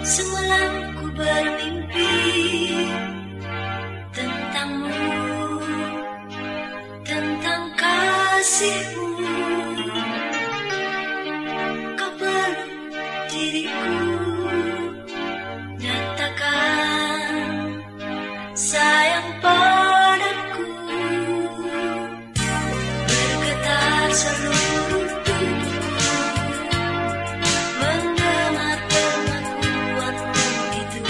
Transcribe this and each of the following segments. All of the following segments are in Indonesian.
Semalam ku bermimpi tentangmu, tentang kasihmu. Kau peluk diriku, nyatakan sayang padaku. Bergetar seluruh tubuhku mendengar pengakuanmu itu.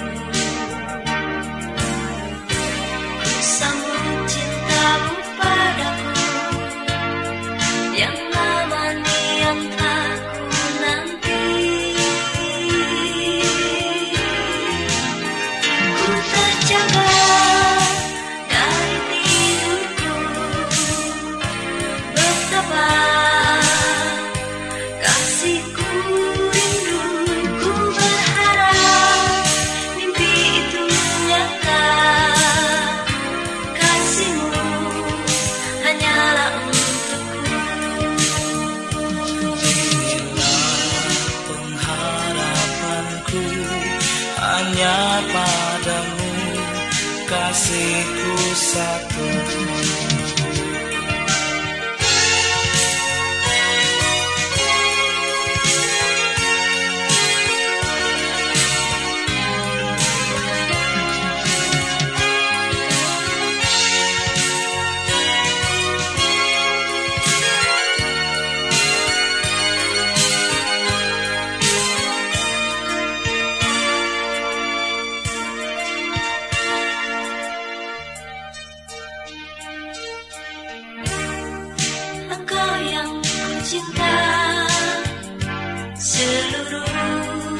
Ku sambut cintamu padaku yang namanya yang aku nanti. Ku terjaga dari tidurku, betapa kasihku rindu. Ku berharap mimpi itu nyata, kasihmu hanyalah untukku. Pengharapanku hanya padamu, kasihku satu. Engkau yang ku cinta, seluruh